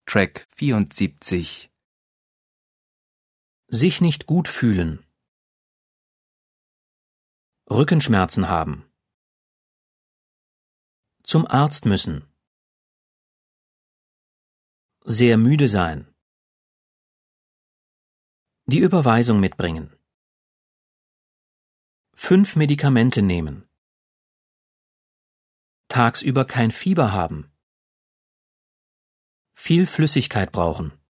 Track 74. Sich nicht gut fühlen. Rückenschmerzen haben. Zum Arzt müssen. Sehr müde sein. Die Überweisung mitbringen. 5 Medikamente nehmen. Tagsüber kein Fieber haben. Viel Flüssigkeit brauchen.